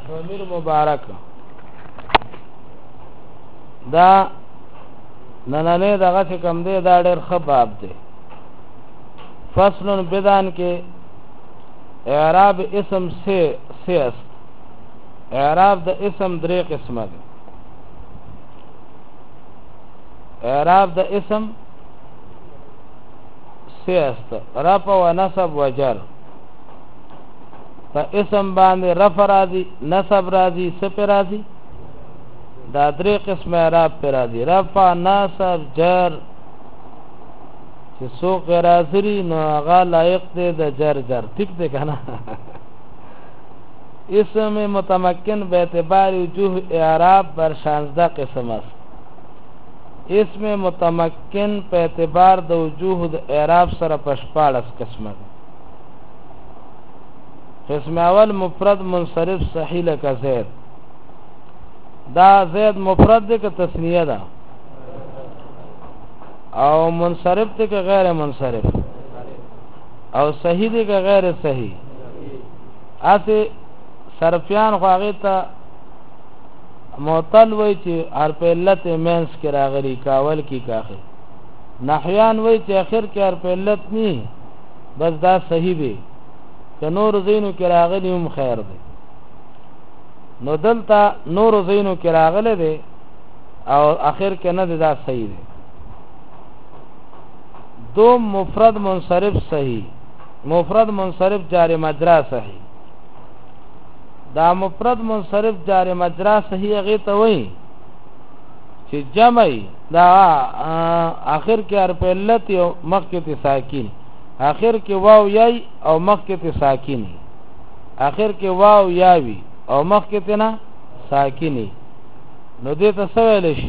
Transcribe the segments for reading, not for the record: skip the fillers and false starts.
امیر مبارک دا نننه دغه چې کم دی دا ډېر ښه باب دی. فصل بدان کې اعراب اسم سے است. اعراب د اسم درې قسمه دی. اعراب د اسم سے است، رفع و نصب و جر. په اسم باندې رفع راځي، نصب راځي، سپ راځي. دا درې قسم اعراب پر راځي، رفع، نصب، جر. چې څوک راځي نو هغه لایق دی د جر. ٹھیک دی کنه؟ اسم متمکن به اعتبار وجوه اعراب بر 16 قسم است. اسم متمکن په اعتبار د وجوه د اعراب سره په 14 قسمه ده. قسم اول مفرد منصرف صحیح لکه زید. دا زید مفرد دی که تثنیه ده؟ او منصرف دی که غیر منصرف؟ او صحیح دی که غیر صحیح؟ اسی صرفیان خو هغې ته معطل وای چې حرف علت مینس کې راغلی کاول کی کاخر. نحویان وای چې اخر کې حرف علت نی بس دا صحیح دی، که نور زینو کې راغلی هم خیر دی. نو دلته نور زینو کې راغلی دی او اخر کې نه دی، دا صحیح دی. دو مفرد منصرف صحیح. مفرد منصرف جار مجرا صحیح. دا مفرد منصرف جار مجرا صحیح هغه ته وایي چې جمع دا اخر کې حرف علت او مخکې ته ساکن، اخر کې واو یای او مخکې ته ساکن، اخر کې واو یاوي او مخکې ته نه ساکني. نو دې ته څه ویل شي؟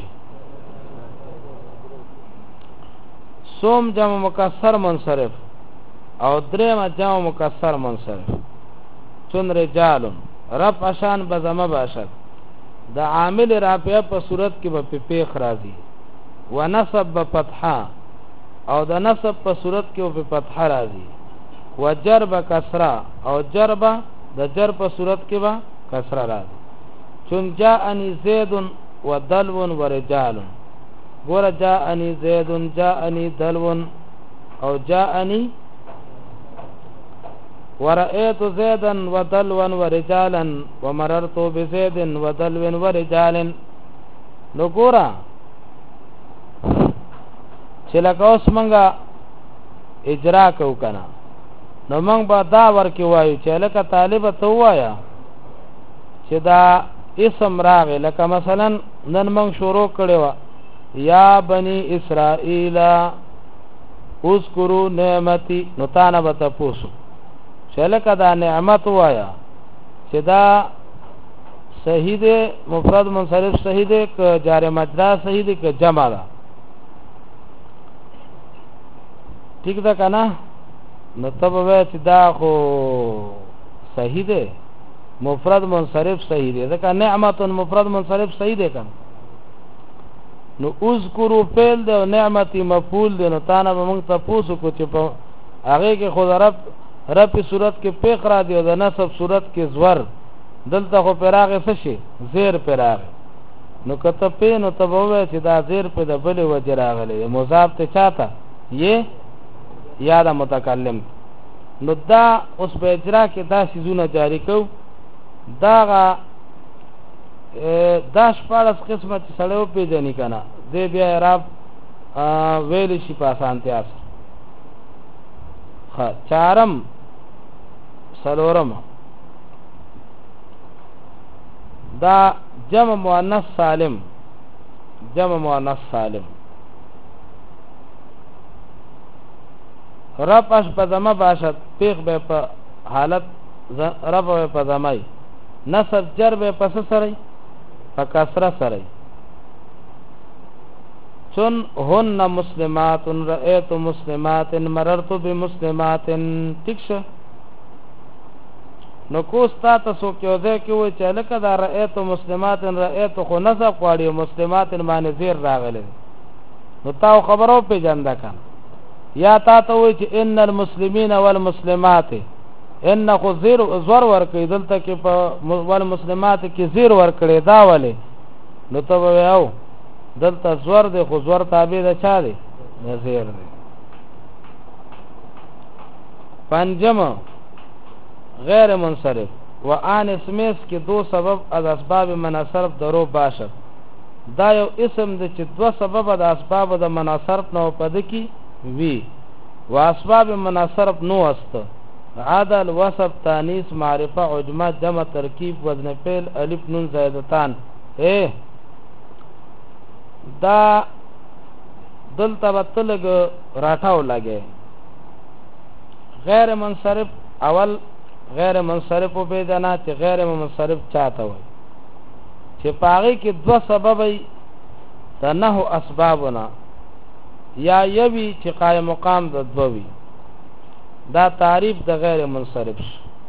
سوم جمع مکسر منصرف او دریم جمع مکسر منصرف. چون رجالون رفع شان بزمه باشد. د عامل رافعه په صورت کې به پیخ راځي، و نصب به فتحه او د نصب په صورت کې به فتحه راځي، و جر به کسره او جر به د جر په صورت کې به کسره راځي. چون جاءنی زید و دلو و رجال. ګوره جاءنی زید، جاءنی دلو او جاءنی ورأيت زيدا ودلوا ورجالا ومررت بزيد ودلو ورجال. نو ګورا چې لکه اوس مونږه اجرا کوو کنه، نو مونږ به دا ورکې وایو چې لکه طالب ته وایا چې دا اسم راغی. لکه مثلا نن مونږ شروع کړی و یا بني اسرائیل اذکروا نعمتي، نو تانه به تپوسو چې لکه دا نعمت وایا چې دا صحیح دی، مفرد منصرف صحیح دی که جار مجرا صحیح دی که جمع ده. ٹھیک ده که نه؟ نو ته به وایې چې دا خو صحیح دی، مفرد منصرف صحیح دی، ځکه نعمت مفرد منصرف صحیح دی که نه؟ نو اذکرو فعل دی او نعمتي مفعول دی. نو تا نه به موږ تپوس وکړو چې په هغې کې خو د رفع صورت کې پیخ را دی او د نصب صورت کې زور، دلته خو پې راغې څه شي؟ زیر پې راغې. نو که ته پې نو ته به ووایې چې دا زیر پې د بلې وجې راغلی دی، مضاف ته چا ته؟ یې یا د متکلم. نو دا اوس په اجرا کې دا څیزونه جاري کوو. دا 14 قسمه چې سړی وپېژني که نه، دې بیا اعراب ویلی شي په اسانتیا سره. چارم سلورم دا جمع مؤنث سالم. جمع مؤنث سالم رفعش په ضمه باشد، پیخ به په حالت رفع په ضمه، نصب جر به په څه سره؟ په کسره سره. چون هن مسلمات رأيت مسلمات مررت بمسلمات. ٹھیک شو؟ نو کوستا تاسو کې وځي کې وای چې لکه دا رأيت مسلمات، رأيت خو نصب غواړي، مسلمات باندې زیر راغلی. نو تاسو خبرو په جنده کړه یا تا ته وای چې ان المسلمین والمسلمات ان خو زور ور کوي دلته کې په ول مسلمات کې زیر ور کړي دا ولې نو ته وایو دلته زور دی خو زور تابع ده چا دی زیر دی پنجم غیر منصرف و آن اسمیس که دو سبب از اسباب منصرف درو باشد دا یو اسم دی چې دو سبب د اسباب د منصرف نو پد کی وی و اسباب منصرف نو است عدل وصف تانیث معرفه عجمه جمع ترکیب وزن فعل الف نون زائدتان دا دلته بتلګ راټاو لګي غیر منصرف اول غیر منصرف په دنا چې غیر منصرف چاته وي چې پاغي کې دو سبب د نه اسبابنا یا یوي چې قائم مقام د دووي دا تعریف د غیر منصرف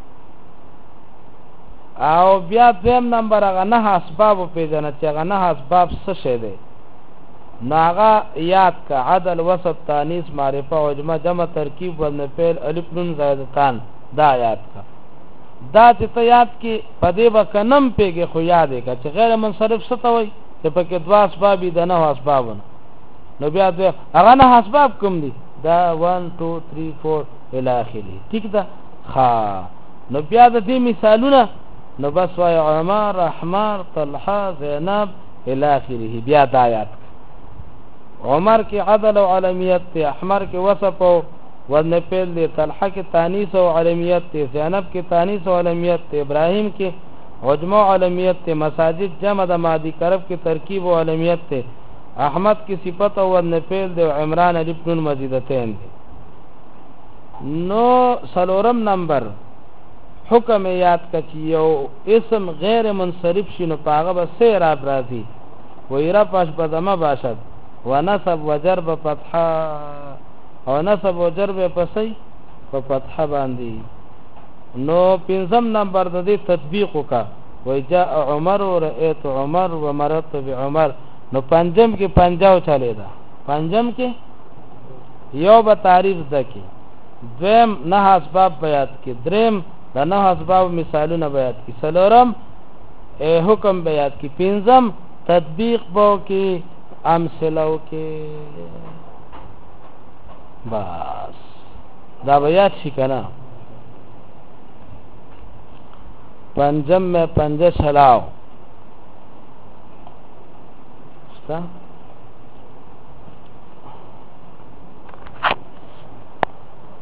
او بیا دیم نمبر هغه نه اسباب په دنا چې هغه نه اسباب څه شه دي ناغا یاد کا عدل وسط تانیث معرفه وجمع جمع ترکیب وزن فعل الف نون زائدتان دا یاد کا دا چې ته یاد کې پدې وکنم پیګه خو یادې کا چې غیر منصرف څه ته وای چې پکې دوا اسباب دي نه اسبابونه نو بیا هغه نه اسباب کوم دي دا 1 2 3 4 الی اخره ٹھیک ده ها نو بیا د دې مثالونه نو بس وای عمر احمر طلحه زینب الی اخره بیا دا یاد عمر کی عدل و علمیت تی احمر کی وصف و وزن پیل دی طلحہ کی تانیس و علمیت تی زینب کی تانیس و علمیت تی ابراہیم کی عجمہ و علمیت تی مساجد جمع دا مادی کرب کی ترکیب و علمیت تی احمد کی صفت و وزن پیل دی و عمران الف نون مزیدتین دی نو سلورم نمبر حکم یاد کچی یو اسم غیر منصرف شنو پاغا با سیر ابرازی و ایرا پاش بدما باشد ونصب وجر بفتحه او نصب وجر به پسې په فتحه باندې نو پنځم نمبر د دې تطبیق وکا وای جاء عمر ورأيت عمر ومرت بعمر نو پنځم کې پنځاو چلے دا پنځم کې یو به تعریف ځکه دویم نه اسباب بیان کې دریم د نه اسباب مثالونه بیان کې څلورم حکم بیان کې پنځم تطبیق بو کې امثلو کې بس دا بیات شي کنه پنجم میں پنجه چلاو